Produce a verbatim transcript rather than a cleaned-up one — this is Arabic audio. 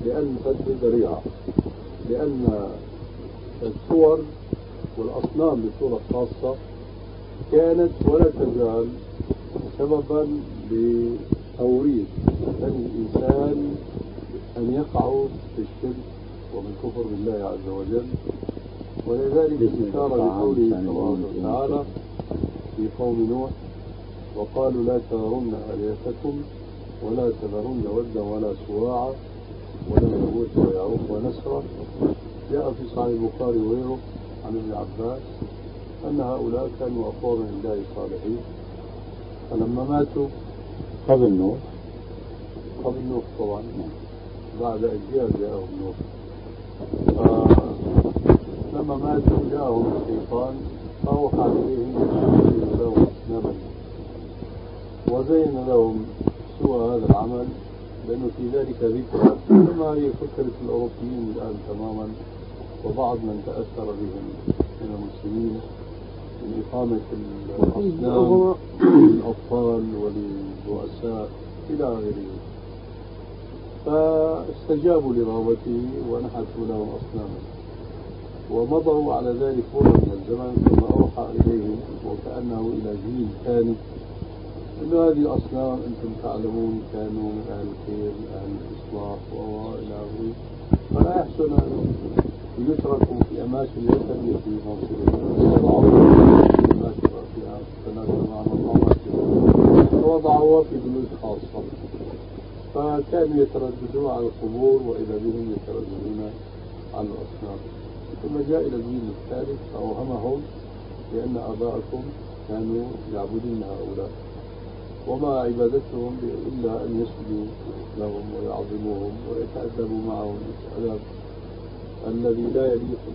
لأن سد ذريعة، لأن الصور والأصنام بصورة خاصة كانت ولا تزال سببا لتوريث بني الإنسان أن يقعوا في الشرك وبالكفر بالله عز وجل. ولذلك إشارة لقوله تبارك وتعالى في قوم نوح: وقالوا لا تذرن آلهتكم ولا تذرن ودا ولا سواعا ولا يغوث ويعوق ونسرا. جاء في صحيح البخاري وغيره عن ابن عباس أن هؤلاء كانوا أقواما لله صالحين، فلما ماتوا قبل نوح قبل نوح طبعا بعد أجيال جاءهم نوح، فلما ماتوا جاءهم الشيطان فأوحى إليهم وزين لهم أصناما وزين لهم سوء هذا العمل، لأنه في ذلك ذكرى كما هي فكرة الأوروبيين الآن تماما، وبعض من تأثر بهم من المسلمين من إقامة الأصنام للأطفال وللرؤساء إلى غيره، فاستجابوا لرغبته ونحتوا لهم أصناما ومضوا على ذلك مرة من الزمن، ثم أوحى إليهم وكأنه إلى جيل ثاني أن هذه الأصنام أنتم تعلمون كانوا من أهل الخير من أهل الإصلاح وإلى آخره، فلا يحسن أن يتركوا في أماكن ليس هي في منصبهم، وضعوها فيها تناسب مع مقاماتهم ووضعوها في بيوت خاصة، فكانوا يترددون على القبور وإذا بهم يترددون على الأصنام. ثم جاء إلى الجيل الثالث فأوهمهم بأن آباءكم كانوا يعبدون هؤلاء وما عبادتهم إلا أن يسجدوا لهم ويعظموهم ويتأدبوا معهم الأدب الذي لا يليق